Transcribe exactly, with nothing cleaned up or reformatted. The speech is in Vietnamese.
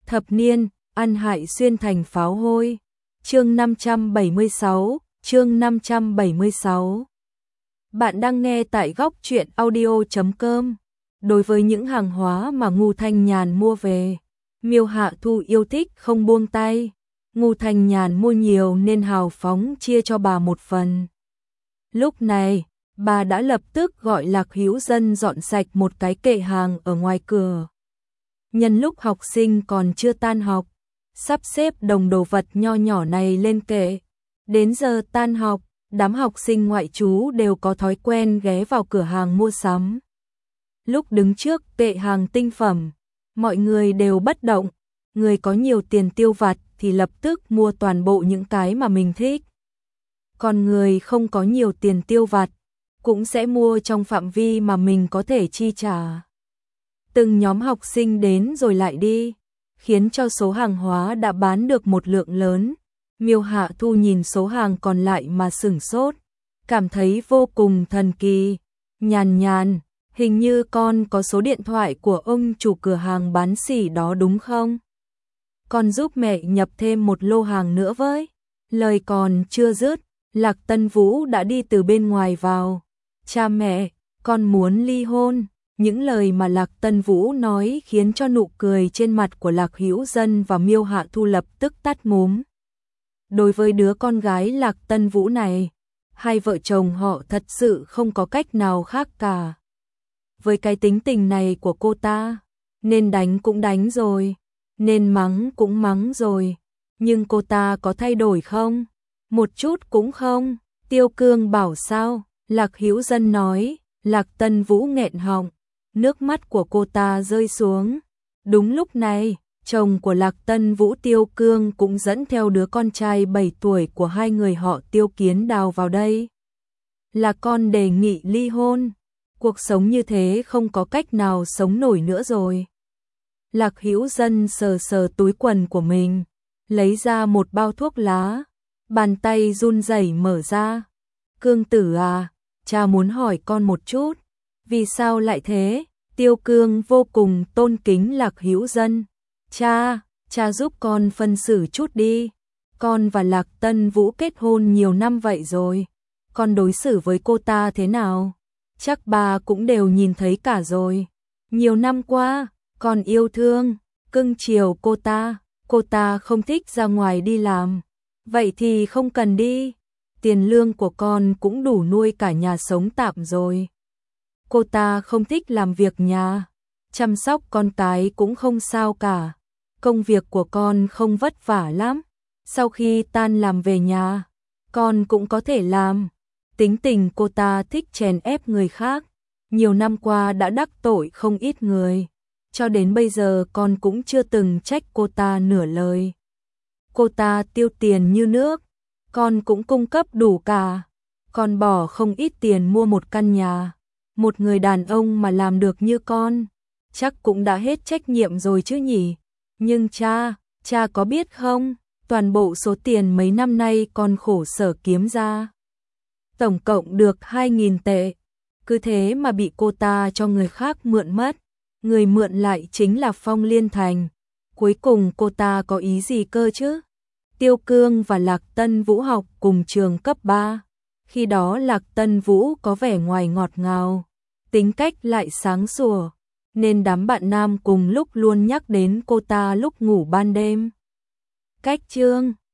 Thập niên, ăn hại xuyên thành pháo hôi. Chương năm trăm bảy mươi sáu, chương năm trăm bảy mươi sáu. Bạn đang nghe tại góc truyện audio chấm com. Đối với những hàng hóa mà Ngô Thanh Nhàn mua về, Miêu Hạ Thu yêu thích không buông tay. Ngô Thanh Nhàn mua nhiều nên hào phóng chia cho bà một phần. Lúc này, bà đã lập tức gọi Lạc Hữu Dân dọn sạch một cái kệ hàng ở ngoài cửa. Nhân lúc học sinh còn chưa tan học, sắp xếp đồng đồ vật nho nhỏ này lên kệ. Đến giờ tan học, đám học sinh ngoại trú đều có thói quen ghé vào cửa hàng mua sắm. Lúc đứng trước kệ hàng tinh phẩm, mọi người đều bất động. Người có nhiều tiền tiêu vặt thì lập tức mua toàn bộ những cái mà mình thích. Còn người không có nhiều tiền tiêu vặt, cũng sẽ mua trong phạm vi mà mình có thể chi trả. Từng nhóm học sinh đến rồi lại đi, khiến cho số hàng hóa đã bán được một lượng lớn. Miêu Hạ Thu nhìn số hàng còn lại mà sửng sốt, cảm thấy vô cùng thần kỳ. Nhàn Nhàn, hình như con có số điện thoại của ông chủ cửa hàng bán xỉ đó đúng không? Con giúp mẹ nhập thêm một lô hàng nữa với. Lời còn chưa dứt, Lạc Tân Vũ đã đi từ bên ngoài vào. Cha mẹ, con muốn ly hôn. Những lời mà Lạc Tân Vũ nói khiến cho nụ cười trên mặt của Lạc Hữu Dân và Miêu Hạ Thu lập tức tắt ngúm. Đối với đứa con gái Lạc Tân Vũ này, hai vợ chồng họ thật sự không có cách nào khác cả. Với cái tính tình này của cô ta, nên đánh cũng đánh rồi, nên mắng cũng mắng rồi. Nhưng cô ta có thay đổi không? Một chút cũng không. Tiêu Cương bảo sao? Lạc Hữu Dân nói. Lạc Tân Vũ nghẹn họng, nước mắt của cô ta rơi xuống. Đúng lúc này, chồng của Lạc Tân Vũ Tiêu Cương cũng dẫn theo đứa con trai bảy tuổi của hai người họ Tiêu Kiến Đào vào đây. Là con đề nghị ly hôn. Cuộc sống như thế không có cách nào sống nổi nữa rồi. Lạc Hữu Dân sờ sờ túi quần của mình, lấy ra một bao thuốc lá, bàn tay run rẩy mở ra. Cương tử à, cha muốn hỏi con một chút. Vì sao lại thế? Tiêu Cương vô cùng tôn kính Lạc Hữu Dân. Cha, cha giúp con phân xử chút đi. Con và Lạc Tân Vũ kết hôn nhiều năm vậy rồi. Con đối xử với cô ta thế nào? Chắc bà cũng đều nhìn thấy cả rồi. Nhiều năm qua, con yêu thương, cưng chiều cô ta. Cô ta không thích ra ngoài đi làm. Vậy thì không cần đi. Tiền lương của con cũng đủ nuôi cả nhà sống tạm rồi. Cô ta không thích làm việc nhà, chăm sóc con cái cũng không sao cả. Công việc của con không vất vả lắm. Sau khi tan làm về nhà, con cũng có thể làm. Tính tình cô ta thích chèn ép người khác. Nhiều năm qua đã đắc tội không ít người. Cho đến bây giờ con cũng chưa từng trách cô ta nửa lời. Cô ta tiêu tiền như nước, con cũng cung cấp đủ cả. Con bỏ không ít tiền mua một căn nhà. Một người đàn ông mà làm được như con, chắc cũng đã hết trách nhiệm rồi chứ nhỉ. Nhưng cha, cha có biết không, toàn bộ số tiền mấy năm nay con khổ sở kiếm ra, tổng cộng được hai nghìn tệ. Cứ thế mà bị cô ta cho người khác mượn mất. Người mượn lại chính là Phong Liên Thành. Cuối cùng cô ta có ý gì cơ chứ? Tiêu Cương và Lạc Tân Vũ học cùng trường cấp ba. Khi đó Lạc Tân Vũ có vẻ ngoài ngọt ngào, tính cách lại sáng sủa, nên đám bạn nam cùng lúc luôn nhắc đến cô ta lúc ngủ ban đêm. Cách chương